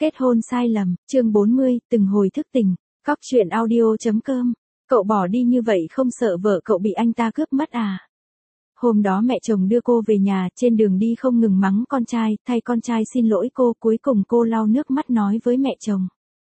Kết hôn sai lầm, chương 40, từng hồi thức tỉnh. Cóc truyện audio.com. Cậu bỏ đi như vậy không sợ vợ cậu bị anh ta cướp mất à? Hôm đó mẹ chồng đưa cô về nhà, trên đường đi không ngừng mắng con trai, thay con trai xin lỗi cô, cuối cùng cô lau nước mắt nói với mẹ chồng.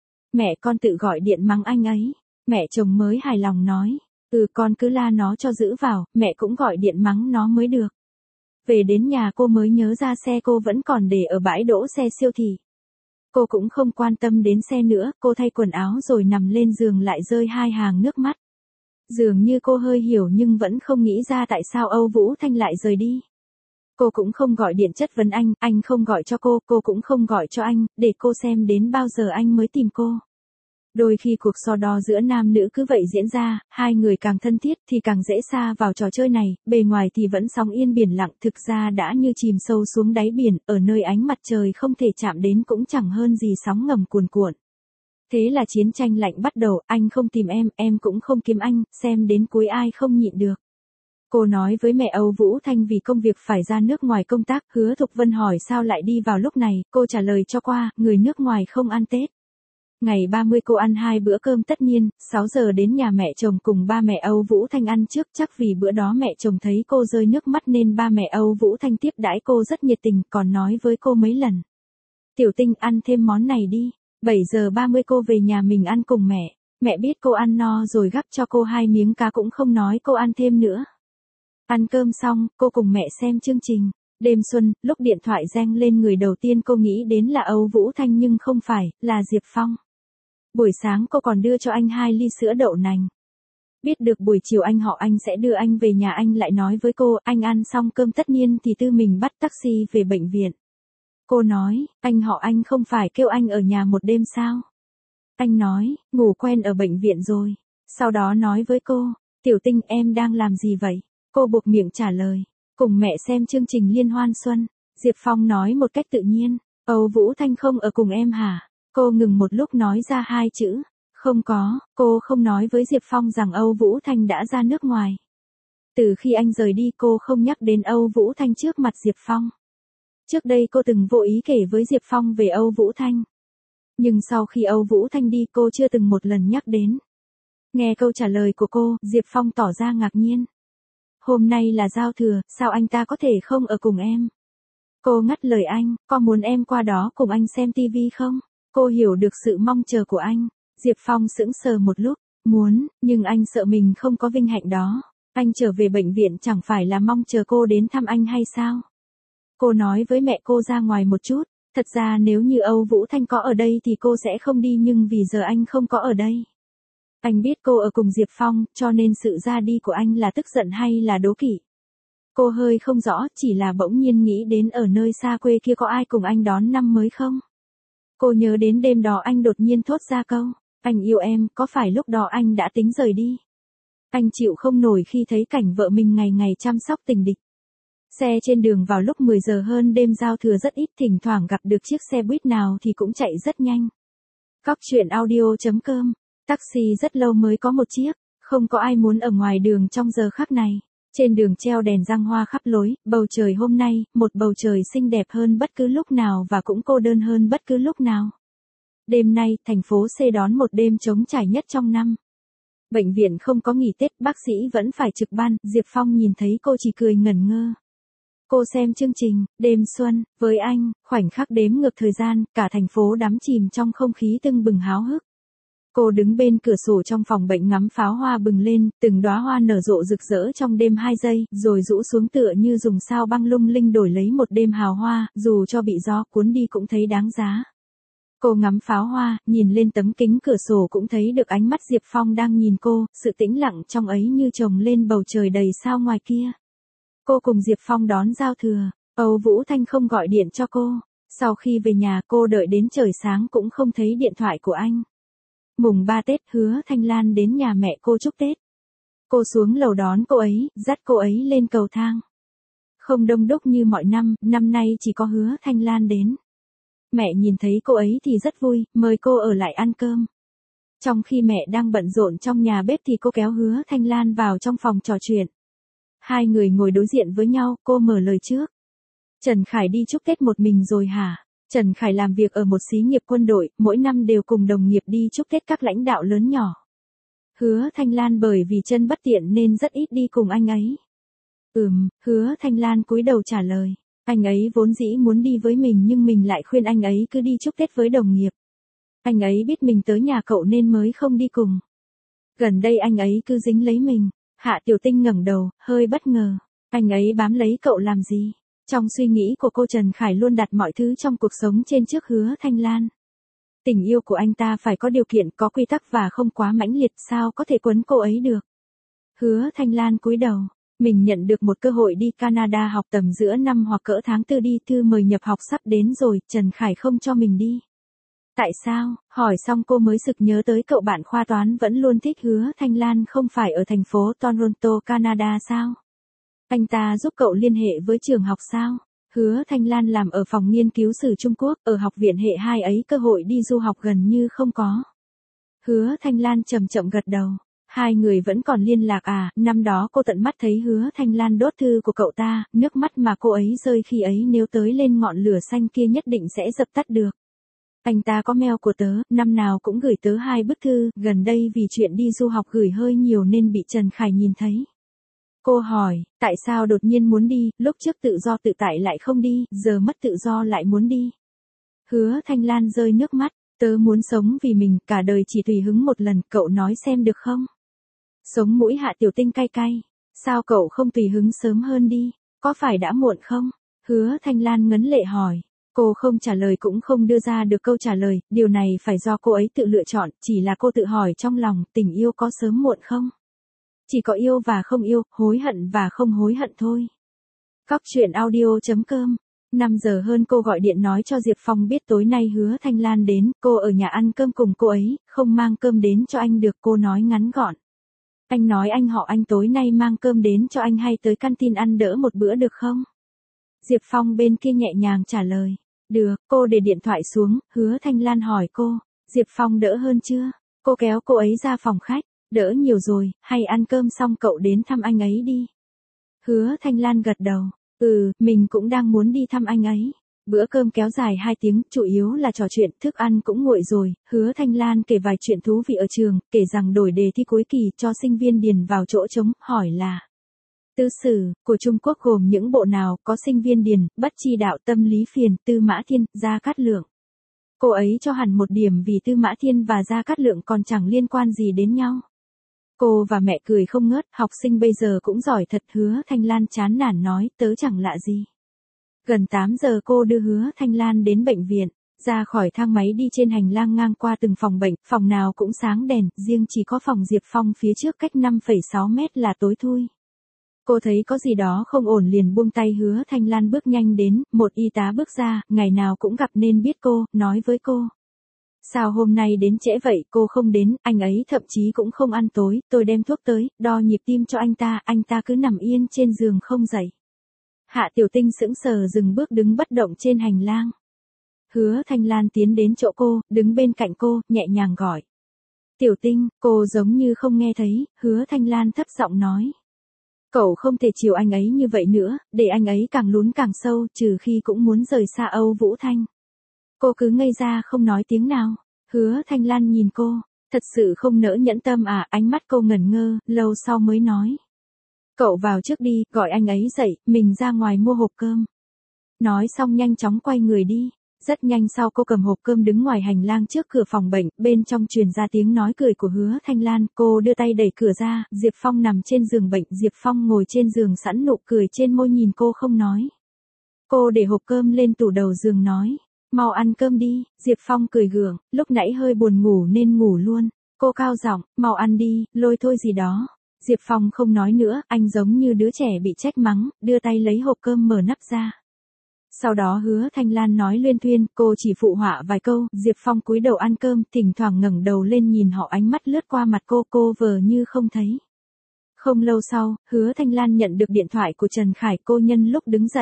Mẹ con tự gọi điện mắng anh ấy. Mẹ chồng mới hài lòng nói, con cứ la nó cho giữ vào, mẹ cũng gọi điện mắng nó mới được. Về đến nhà cô mới nhớ ra xe cô vẫn còn để ở bãi đỗ xe siêu thị. Cô cũng không quan tâm đến xe nữa, cô thay quần áo rồi nằm lên giường lại rơi hai hàng nước mắt. Dường như cô hơi hiểu nhưng vẫn không nghĩ ra tại sao Âu Vũ Thanh lại rời đi. Cô cũng không gọi điện chất vấn anh không gọi cho cô cũng không gọi cho anh, để cô xem đến bao giờ anh mới tìm cô. Đôi khi cuộc so đo giữa nam nữ cứ vậy diễn ra, hai người càng thân thiết thì càng dễ sa vào trò chơi này, bề ngoài thì vẫn sóng yên biển lặng, thực ra đã như chìm sâu xuống đáy biển, ở nơi ánh mặt trời không thể chạm đến cũng chẳng hơn gì sóng ngầm cuồn cuộn. Thế là chiến tranh lạnh bắt đầu, anh không tìm em cũng không kiếm anh, xem đến cuối ai không nhịn được. Cô nói với mẹ Âu Vũ Thanh vì công việc phải ra nước ngoài công tác, Hứa Thục Vân hỏi sao lại đi vào lúc này, cô trả lời cho qua, người nước ngoài không ăn Tết. Ngày 30 cô ăn 2 bữa cơm tất niên, 6 giờ đến nhà mẹ chồng cùng ba mẹ Âu Vũ Thanh ăn trước, chắc vì bữa đó mẹ chồng thấy cô rơi nước mắt nên ba mẹ Âu Vũ Thanh tiếp đãi cô rất nhiệt tình, còn nói với cô mấy lần. Tiểu Tinh ăn thêm món này đi, 7 giờ 30 cô về nhà mình ăn cùng mẹ biết cô ăn no rồi gắp cho cô 2 miếng cá cũng không nói cô ăn thêm nữa. Ăn cơm xong, cô cùng mẹ xem chương trình. Đêm xuân, lúc điện thoại reng lên người đầu tiên cô nghĩ đến là Âu Vũ Thanh nhưng không phải, là Diệp Phong. Buổi sáng cô còn đưa cho anh 2 ly sữa đậu nành. Biết được buổi chiều anh sẽ đưa anh về nhà, anh lại nói với cô, anh ăn xong cơm tất niên thì tự mình bắt taxi về bệnh viện. Cô nói, anh không phải kêu anh ở nhà một đêm sao? Anh nói, ngủ quen ở bệnh viện rồi. Sau đó nói với cô, Tiểu Tinh em đang làm gì vậy? Cô buộc miệng trả lời, cùng mẹ xem chương trình Liên Hoan Xuân. Diệp Phong nói một cách tự nhiên, Âu Vũ Thanh không ở cùng em hả? Cô ngừng một lúc nói ra 2 chữ, không có, cô không nói với Diệp Phong rằng Âu Vũ Thanh đã ra nước ngoài. Từ khi anh rời đi cô không nhắc đến Âu Vũ Thanh trước mặt Diệp Phong. Trước đây cô từng vô ý kể với Diệp Phong về Âu Vũ Thanh. Nhưng sau khi Âu Vũ Thanh đi cô chưa từng một lần nhắc đến. Nghe câu trả lời của cô, Diệp Phong tỏ ra ngạc nhiên. Hôm nay là giao thừa, sao anh ta có thể không ở cùng em? Cô ngắt lời anh, có muốn em qua đó cùng anh xem tivi không? Cô hiểu được sự mong chờ của anh. Diệp Phong sững sờ một lúc, muốn, nhưng anh sợ mình không có vinh hạnh đó. Anh trở về bệnh viện chẳng phải là mong chờ cô đến thăm anh hay sao? Cô nói với mẹ cô ra ngoài một chút, thật ra nếu như Âu Vũ Thanh có ở đây thì cô sẽ không đi nhưng vì giờ anh không có ở đây. Anh biết cô ở cùng Diệp Phong, cho nên sự ra đi của anh là tức giận hay là đố kỵ. Cô hơi không rõ, chỉ là bỗng nhiên nghĩ đến ở nơi xa quê kia có ai cùng anh đón năm mới không? Cô nhớ đến đêm đó anh đột nhiên thốt ra câu, anh yêu em, có phải lúc đó anh đã tính rời đi? Anh chịu không nổi khi thấy cảnh vợ mình ngày ngày chăm sóc tình địch. Xe trên đường vào lúc 10 giờ hơn đêm giao thừa rất ít, thỉnh thoảng gặp được chiếc xe buýt nào thì cũng chạy rất nhanh. Cóc truyện audio.com. Taxi rất lâu mới có một chiếc, không có ai muốn ở ngoài đường trong giờ khắc này. Trên đường treo đèn giăng hoa khắp lối, bầu trời hôm nay, một bầu trời xinh đẹp hơn bất cứ lúc nào và cũng cô đơn hơn bất cứ lúc nào. Đêm nay, thành phố C đón một đêm trống trải nhất trong năm. Bệnh viện không có nghỉ Tết, bác sĩ vẫn phải trực ban, Diệp Phong nhìn thấy cô chỉ cười ngẩn ngơ. Cô xem chương trình, đêm xuân, với anh, khoảnh khắc đếm ngược thời gian, cả thành phố đắm chìm trong không khí tưng bừng háo hức. Cô đứng bên cửa sổ trong phòng bệnh ngắm pháo hoa bừng lên, từng đóa hoa nở rộ rực rỡ trong đêm 2 giây, rồi rũ xuống tựa như dùng sao băng lung linh đổi lấy một đêm hào hoa, dù cho bị gió cuốn đi cũng thấy đáng giá. Cô ngắm pháo hoa, nhìn lên tấm kính cửa sổ cũng thấy được ánh mắt Diệp Phong đang nhìn cô, sự tĩnh lặng trong ấy như chồng lên bầu trời đầy sao ngoài kia. Cô cùng Diệp Phong đón giao thừa, Âu Vũ Thanh không gọi điện cho cô. Sau khi về nhà cô đợi đến trời sáng cũng không thấy điện thoại của anh. Mùng 3 Tết Hứa Thanh Lan đến nhà mẹ cô chúc Tết. Cô xuống lầu đón cô ấy, dắt cô ấy lên cầu thang. Không đông đúc như mọi năm, năm nay chỉ có Hứa Thanh Lan đến. Mẹ nhìn thấy cô ấy thì rất vui, mời cô ở lại ăn cơm. Trong khi mẹ đang bận rộn trong nhà bếp thì cô kéo Hứa Thanh Lan vào trong phòng trò chuyện. Hai người ngồi đối diện với nhau, cô mở lời trước. Trần Khải đi chúc Tết một mình rồi hả? Trần Khải làm việc ở một xí nghiệp quân đội, mỗi năm đều cùng đồng nghiệp đi chúc Tết các lãnh đạo lớn nhỏ. Hứa Thanh Lan bởi vì chân bất tiện nên rất ít đi cùng anh ấy. Hứa Thanh Lan cúi đầu trả lời. Anh ấy vốn dĩ muốn đi với mình nhưng mình lại khuyên anh ấy cứ đi chúc Tết với đồng nghiệp. Anh ấy biết mình tới nhà cậu nên mới không đi cùng. Gần đây anh ấy cứ dính lấy mình. Hạ Tiểu Tinh ngẩng đầu, hơi bất ngờ. Anh ấy bám lấy cậu làm gì? Trong suy nghĩ của cô, Trần Khải luôn đặt mọi thứ trong cuộc sống trên trước Hứa Thanh Lan. Tình yêu của anh ta phải có điều kiện, có quy tắc và không quá mãnh liệt, sao có thể quấn cô ấy được. Hứa Thanh Lan cúi đầu. Mình nhận được một cơ hội đi Canada học tầm giữa năm hoặc cỡ tháng 4 đi, thư mời nhập học sắp đến rồi, Trần Khải không cho mình đi. Tại sao? Hỏi xong cô mới sực nhớ tới cậu bạn khoa toán vẫn luôn thích Hứa Thanh Lan, không phải ở thành phố Toronto, Canada sao? Anh ta giúp cậu liên hệ với trường học sao? Hứa Thanh Lan làm ở phòng nghiên cứu sử Trung Quốc, ở học viện hệ 2 ấy cơ hội đi du học gần như không có. Hứa Thanh Lan chậm chậm gật đầu. Hai người vẫn còn liên lạc à? Năm đó cô tận mắt thấy Hứa Thanh Lan đốt thư của cậu ta, nước mắt mà cô ấy rơi khi ấy nếu tới lên ngọn lửa xanh kia nhất định sẽ dập tắt được. Anh ta có mail của tớ, năm nào cũng gửi tớ 2 bức thư, gần đây vì chuyện đi du học gửi hơi nhiều nên bị Trần Khải nhìn thấy. Cô hỏi, tại sao đột nhiên muốn đi, lúc trước tự do tự tại lại không đi, giờ mất tự do lại muốn đi. Hứa Thanh Lan rơi nước mắt, tớ muốn sống vì mình, cả đời chỉ tùy hứng một lần, cậu nói xem được không? Sống mũi Hạ Tiểu Tinh cay cay, sao cậu không tùy hứng sớm hơn đi, có phải đã muộn không? Hứa Thanh Lan ngấn lệ hỏi. Cô không trả lời cũng không đưa ra được câu trả lời, điều này phải do cô ấy tự lựa chọn, chỉ là cô tự hỏi trong lòng, tình yêu có sớm muộn không? Chỉ có yêu và không yêu, hối hận và không hối hận thôi. Cóc truyện audio.com. 5 giờ hơn cô gọi điện nói cho Diệp Phong biết tối nay Hứa Thanh Lan đến, cô ở nhà ăn cơm cùng cô ấy, không mang cơm đến cho anh được, cô nói ngắn gọn. Anh nói anh tối nay mang cơm đến cho anh hay tới canteen ăn đỡ một bữa được không? Diệp Phong bên kia nhẹ nhàng trả lời. Được, cô để điện thoại xuống, Hứa Thanh Lan hỏi cô, Diệp Phong đỡ hơn chưa? Cô kéo cô ấy ra phòng khách, đỡ nhiều rồi, hay ăn cơm xong cậu đến thăm anh ấy đi. Hứa Thanh Lan gật đầu, mình cũng đang muốn đi thăm anh ấy. Bữa cơm kéo dài 2 tiếng, chủ yếu là trò chuyện, thức ăn cũng nguội rồi, Hứa Thanh Lan kể vài chuyện thú vị ở trường, kể rằng đổi đề thi cuối kỳ cho sinh viên điền vào chỗ trống, hỏi là Tư sử của Trung Quốc gồm những bộ nào, có sinh viên điền, Bất Chi Đạo, Tâm Lý Phiền, Tư Mã Thiên, Gia Cát Lượng. Cô ấy cho hẳn 1 điểm vì Tư Mã Thiên và Gia Cát Lượng còn chẳng liên quan gì đến nhau. Cô và mẹ cười không ngớt, học sinh bây giờ cũng giỏi thật. Hứa Thanh Lan chán nản nói, tớ chẳng lạ gì. Gần 8 giờ cô đưa Hứa Thanh Lan đến bệnh viện, ra khỏi thang máy đi trên hành lang ngang qua từng phòng bệnh, phòng nào cũng sáng đèn, riêng chỉ có phòng Diệp Phong phía trước cách 5,6 mét là tối thui. Cô thấy có gì đó không ổn liền buông tay. Hứa Thanh Lan bước nhanh đến, một y tá bước ra, ngày nào cũng gặp nên biết cô, nói với cô. Sao hôm nay đến trễ vậy, cô không đến, anh ấy thậm chí cũng không ăn tối, tôi đem thuốc tới, đo nhịp tim cho anh ta cứ nằm yên trên giường không dậy. Hạ Tiểu Tinh sững sờ dừng bước đứng bất động trên hành lang. Hứa Thanh Lan tiến đến chỗ cô, đứng bên cạnh cô, nhẹ nhàng gọi. Tiểu Tinh, cô giống như không nghe thấy, Hứa Thanh Lan thấp giọng nói. Cậu không thể chiều anh ấy như vậy nữa, để anh ấy càng lún càng sâu, trừ khi cũng muốn rời xa Âu Vũ Thanh. Cô cứ ngây ra không nói tiếng nào. Hứa Thanh Lan nhìn cô, thật sự không nỡ nhẫn tâm à, ánh mắt cô ngẩn ngơ, lâu sau mới nói. Cậu vào trước đi, gọi anh ấy dậy, mình ra ngoài mua hộp cơm. Nói xong nhanh chóng quay người đi. Rất nhanh sau cô cầm hộp cơm đứng ngoài hành lang trước cửa phòng bệnh, bên trong truyền ra tiếng nói cười của Hứa Thanh Lan, cô đưa tay đẩy cửa ra, Diệp Phong nằm trên giường bệnh, Diệp Phong ngồi trên giường sẵn nụ cười trên môi nhìn cô không nói. Cô để hộp cơm lên tủ đầu giường nói, mau ăn cơm đi, Diệp Phong cười gượng, lúc nãy hơi buồn ngủ nên ngủ luôn. Cô cao giọng, mau ăn đi, lôi thôi gì đó. Diệp Phong không nói nữa, anh giống như đứa trẻ bị trách mắng, đưa tay lấy hộp cơm mở nắp ra. Sau đó Hứa Thanh Lan nói luyên thuyên, cô chỉ phụ họa vài câu, Diệp Phong cúi đầu ăn cơm, thỉnh thoảng ngẩng đầu lên nhìn họ, ánh mắt lướt qua mặt cô vờ như không thấy. Không lâu sau, Hứa Thanh Lan nhận được điện thoại của Trần Khải, cô nhân lúc đứng dậy.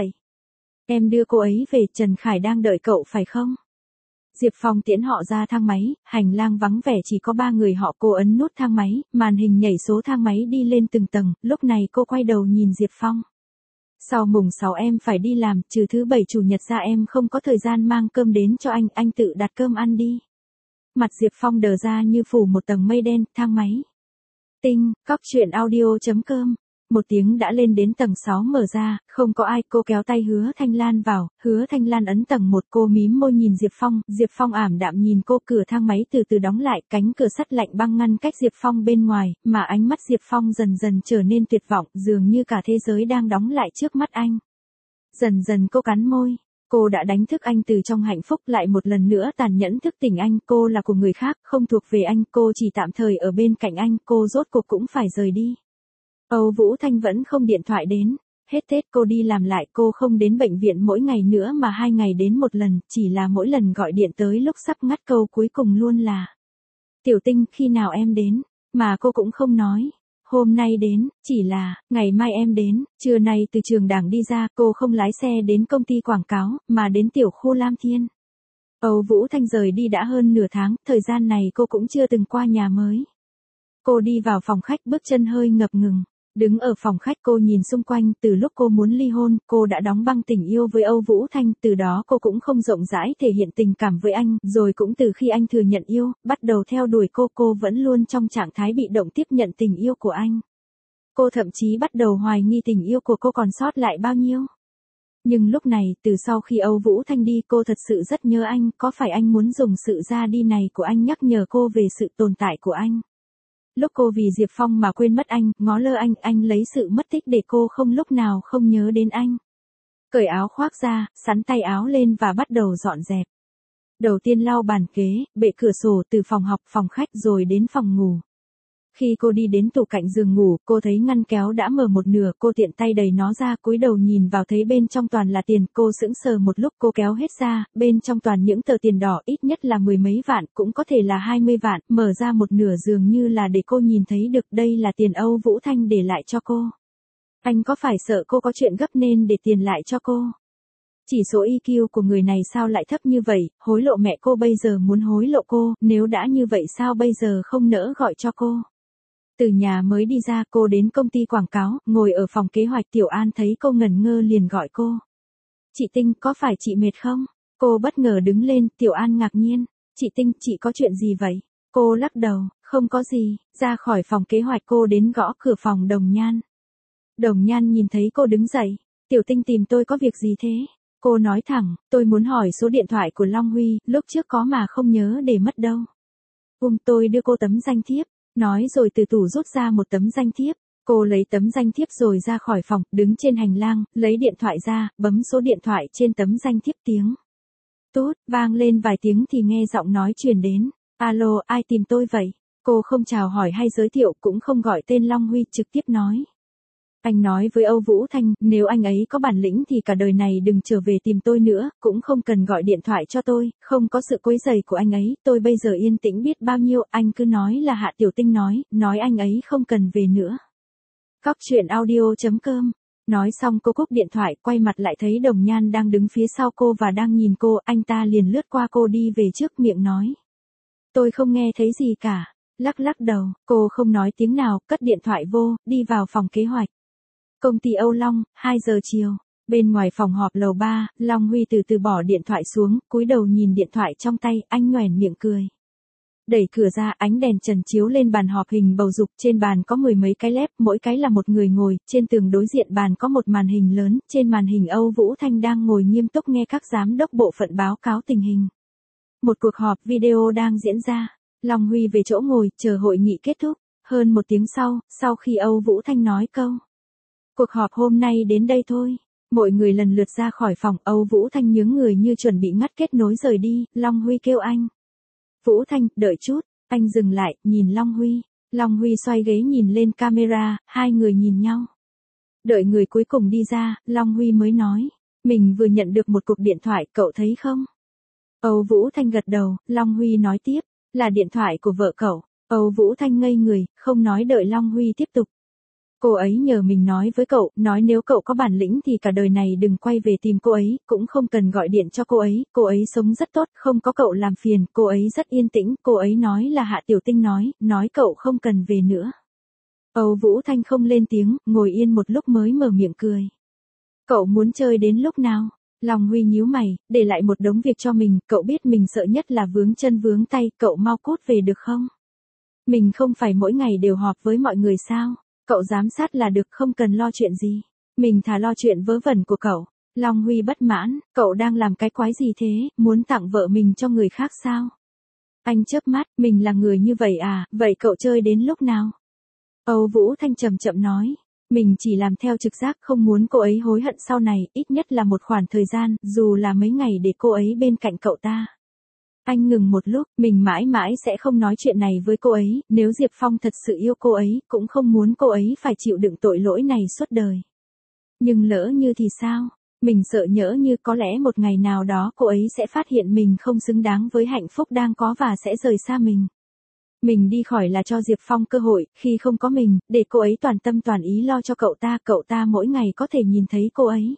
Em đưa cô ấy về, Trần Khải đang đợi cậu phải không? Diệp Phong tiễn họ ra thang máy, hành lang vắng vẻ chỉ có 3 người họ, cô ấn nút thang máy, màn hình nhảy số thang máy đi lên từng tầng, lúc này cô quay đầu nhìn Diệp Phong. Sau mùng 6 em phải đi làm, trừ thứ bảy chủ nhật ra em không có thời gian mang cơm đến cho anh tự đặt cơm ăn đi. Mặt Diệp Phong đờ ra như phủ một tầng mây đen, thang máy. Tinh, cóc truyện audio.com. Một tiếng đã lên đến tầng 6 mở ra, không có ai, cô kéo tay Hứa Thanh Lan vào, Hứa Thanh Lan ấn tầng 1, cô mím môi nhìn Diệp Phong ảm đạm nhìn cô, cửa thang máy từ từ đóng lại, cánh cửa sắt lạnh băng ngăn cách Diệp Phong bên ngoài, mà ánh mắt Diệp Phong dần dần trở nên tuyệt vọng, dường như cả thế giới đang đóng lại trước mắt anh. Dần dần cô cắn môi. Cô đã đánh thức anh từ trong hạnh phúc, lại một lần nữa tàn nhẫn thức tỉnh anh, cô là của người khác, không thuộc về anh, cô chỉ tạm thời ở bên cạnh anh, cô rốt cuộc cũng phải rời đi. Âu Vũ Thanh vẫn không điện thoại đến, hết Tết cô đi làm lại, cô không đến bệnh viện mỗi ngày nữa mà 2 ngày đến một lần, chỉ là mỗi lần gọi điện tới lúc sắp ngắt câu cuối cùng luôn là: Tiểu Tinh, khi nào em đến? Mà cô cũng không nói. Hôm nay đến, chỉ là, ngày mai em đến. Trưa nay từ trường đảng đi ra, cô không lái xe đến công ty quảng cáo, mà đến tiểu khu Lam Thiên. Âu Vũ Thanh rời đi đã hơn nửa tháng, thời gian này cô cũng chưa từng qua nhà mới. Cô đi vào phòng khách, bước chân hơi ngập ngừng. Đứng ở phòng khách cô nhìn xung quanh, từ lúc cô muốn ly hôn, cô đã đóng băng tình yêu với Âu Vũ Thanh, từ đó cô cũng không rộng rãi thể hiện tình cảm với anh, rồi cũng từ khi anh thừa nhận yêu, bắt đầu theo đuổi cô vẫn luôn trong trạng thái bị động tiếp nhận tình yêu của anh. Cô thậm chí bắt đầu hoài nghi tình yêu của cô còn sót lại bao nhiêu. Nhưng lúc này, từ sau khi Âu Vũ Thanh đi, cô thật sự rất nhớ anh, có phải anh muốn dùng sự ra đi này của anh nhắc nhở cô về sự tồn tại của anh? Lúc cô vì Diệp Phong mà quên mất anh, ngó lơ anh lấy sự mất tích để cô không lúc nào không nhớ đến anh. Cởi áo khoác ra, sắn tay áo lên và bắt đầu dọn dẹp. Đầu tiên lau bàn ghế, bệ cửa sổ, từ phòng học, phòng khách rồi đến phòng ngủ. Khi cô đi đến tủ cạnh giường ngủ, cô thấy ngăn kéo đã mở một nửa, cô tiện tay đẩy nó ra, cúi đầu nhìn vào thấy bên trong toàn là tiền, cô sững sờ một lúc, cô kéo hết ra, bên trong toàn những tờ tiền đỏ, ít nhất là 10 mấy vạn, cũng có thể là 20 vạn, mở ra một nửa dường như là để cô nhìn thấy được đây là tiền Âu Vũ Thanh để lại cho cô. Anh có phải sợ cô có chuyện gấp nên để tiền lại cho cô? Chỉ số EQ của người này sao lại thấp như vậy, hối lộ mẹ cô bây giờ muốn hối lộ cô, nếu đã như vậy sao bây giờ không nỡ gọi cho cô? Từ nhà mới đi ra, cô đến công ty quảng cáo, ngồi ở phòng kế hoạch, Tiểu An thấy cô ngẩn ngơ liền gọi cô. Chị Tinh, có phải chị mệt không? Cô bất ngờ đứng lên, Tiểu An ngạc nhiên. Chị Tinh, chị có chuyện gì vậy? Cô lắc đầu, không có gì, ra khỏi phòng kế hoạch cô đến gõ cửa phòng Đồng Nhan. Đồng Nhan nhìn thấy cô đứng dậy. Tiểu Tinh tìm tôi có việc gì thế? Cô nói thẳng, tôi muốn hỏi số điện thoại của Long Huy, lúc trước có mà không nhớ để mất đâu. Tôi đưa cô tấm danh thiếp. Nói rồi từ tủ rút ra một tấm danh thiếp. Cô lấy tấm danh thiếp rồi ra khỏi phòng, đứng trên hành lang, lấy điện thoại ra, bấm số điện thoại trên tấm danh thiếp, tiếng tút vang lên vài tiếng thì nghe giọng nói truyền đến. Alo, ai tìm tôi vậy? Cô không chào hỏi hay giới thiệu, cũng không gọi tên Long Huy, trực tiếp nói. Anh nói với Âu Vũ Thanh, nếu anh ấy có bản lĩnh thì cả đời này đừng trở về tìm tôi nữa, cũng không cần gọi điện thoại cho tôi, không có sự quấy rầy của anh ấy, tôi bây giờ yên tĩnh biết bao nhiêu, anh cứ nói là Hạ Tiểu Tinh nói anh ấy không cần về nữa. Cóc truyện audio.com. Nói xong cô cúp điện thoại, quay mặt lại thấy Đồng Nhan đang đứng phía sau cô và đang nhìn cô, anh ta liền lướt qua cô đi về trước, miệng nói. Tôi không nghe thấy gì cả, lắc đầu, cô không nói tiếng nào, cất điện thoại vô, đi vào phòng kế hoạch. Công ty Âu Long, 2 giờ chiều. Bên ngoài phòng họp lầu 3, Long Huy từ từ bỏ điện thoại xuống, cúi đầu nhìn điện thoại trong tay, anh nhoẻn miệng cười. Đẩy cửa ra, ánh đèn trần chiếu lên bàn họp hình bầu dục, trên bàn có 10 mấy cái lép, mỗi cái là một người ngồi, trên tường đối diện bàn có một màn hình lớn, trên màn hình Âu Vũ Thanh đang ngồi nghiêm túc nghe các giám đốc bộ phận báo cáo tình hình. Một cuộc họp video đang diễn ra. Long Huy về chỗ ngồi, chờ hội nghị kết thúc. Hơn 1 tiếng sau khi Âu Vũ Thanh nói câu. Cuộc họp hôm nay đến đây thôi. Mọi người lần lượt ra khỏi phòng, Âu Vũ Thanh nhướng người như chuẩn bị ngắt kết nối rời đi, Long Huy kêu anh. Vũ Thanh, đợi chút, anh dừng lại, nhìn Long Huy. Long Huy xoay ghế nhìn lên camera, hai người nhìn nhau. Đợi người cuối cùng đi ra, Long Huy mới nói. Mình vừa nhận được một cuộc điện thoại, cậu thấy không? Âu Vũ Thanh gật đầu, Long Huy nói tiếp. Là điện thoại của vợ cậu. Âu Vũ Thanh ngây người, không nói đợi Long Huy tiếp tục. Cô ấy nhờ mình nói với cậu, nói nếu cậu có bản lĩnh thì cả đời này đừng quay về tìm cô ấy, cũng không cần gọi điện cho cô ấy sống rất tốt, không có cậu làm phiền, cô ấy rất yên tĩnh, cô ấy nói là Hạ Tiểu Tinh nói cậu không cần về nữa. Âu Vũ Thanh không lên tiếng, ngồi yên một lúc mới mở miệng cười. Cậu muốn chơi đến lúc nào? Long Huy nhíu mày, để lại một đống việc cho mình, cậu biết mình sợ nhất là vướng chân vướng tay, cậu mau cút về được không? Mình không phải mỗi ngày đều họp với mọi người sao? Cậu giám sát là được, không cần lo chuyện gì. Mình thà lo chuyện vớ vẩn của cậu. Long Huy bất mãn, cậu đang làm cái quái gì thế, muốn tặng vợ mình cho người khác sao? Anh chớp mắt, mình là người như vậy à, vậy cậu chơi đến lúc nào? Âu Vũ Thanh chậm chậm nói, mình chỉ làm theo trực giác, không muốn cô ấy hối hận sau này, ít nhất là một khoảng thời gian, dù là mấy ngày để cô ấy bên cạnh cậu ta. Anh ngừng một lúc, mình mãi mãi sẽ không nói chuyện này với cô ấy, nếu Diệp Phong thật sự yêu cô ấy, cũng không muốn cô ấy phải chịu đựng tội lỗi này suốt đời. Nhưng lỡ như thì sao? Mình sợ nhỡ như có lẽ một ngày nào đó cô ấy sẽ phát hiện mình không xứng đáng với hạnh phúc đang có và sẽ rời xa mình. Mình đi khỏi là cho Diệp Phong cơ hội, khi không có mình, để cô ấy toàn tâm toàn ý lo cho cậu ta mỗi ngày có thể nhìn thấy cô ấy.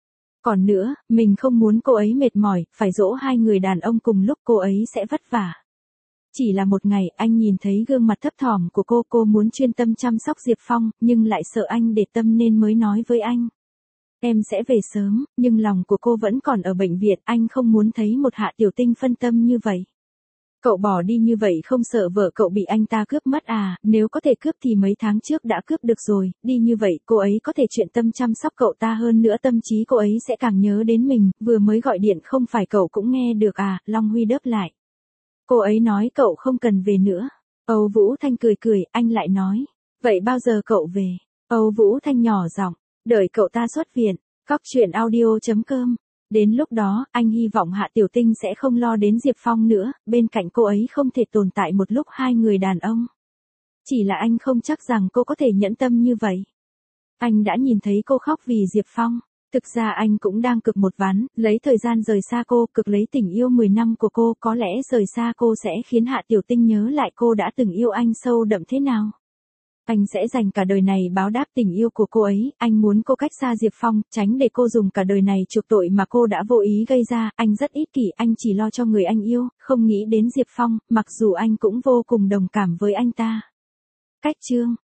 Còn nữa, mình không muốn cô ấy mệt mỏi, phải dỗ hai người đàn ông cùng lúc cô ấy sẽ vất vả. Chỉ là một ngày, anh nhìn thấy gương mặt thấp thỏm của cô muốn chuyên tâm chăm sóc Diệp Phong, nhưng lại sợ anh để tâm nên mới nói với anh. Em sẽ về sớm, nhưng lòng của cô vẫn còn ở bệnh viện, anh không muốn thấy một Hạ Tiểu Tinh phân tâm như vậy. Cậu bỏ đi như vậy không sợ vợ cậu bị anh ta cướp mất à, nếu có thể cướp thì mấy tháng trước đã cướp được rồi, đi như vậy cô ấy có thể chuyện tâm chăm sóc cậu ta hơn nữa, tâm trí cô ấy sẽ càng nhớ đến mình, vừa mới gọi điện không phải cậu cũng nghe được à, Long Huy đáp lại. Cô ấy nói cậu không cần về nữa. Âu Vũ Thanh cười, anh lại nói, vậy bao giờ cậu về? Âu Vũ Thanh nhỏ giọng, đợi cậu ta xuất viện. Cóc truyện audio.com. Đến lúc đó, anh hy vọng Hạ Tiểu Tinh sẽ không lo đến Diệp Phong nữa, bên cạnh cô ấy không thể tồn tại một lúc hai người đàn ông. Chỉ là anh không chắc rằng cô có thể nhẫn tâm như vậy. Anh đã nhìn thấy cô khóc vì Diệp Phong. Thực ra anh cũng đang cực một ván, lấy thời gian rời xa cô, cực lấy tình yêu 10 năm của cô, có lẽ rời xa cô sẽ khiến Hạ Tiểu Tinh nhớ lại cô đã từng yêu anh sâu đậm thế nào. Anh sẽ dành cả đời này báo đáp tình yêu của cô ấy, anh muốn cô cách xa Diệp Phong, tránh để cô dùng cả đời này chuộc tội mà cô đã vô ý gây ra, anh rất ích kỷ, anh chỉ lo cho người anh yêu, không nghĩ đến Diệp Phong, mặc dù anh cũng vô cùng đồng cảm với anh ta. Cách chương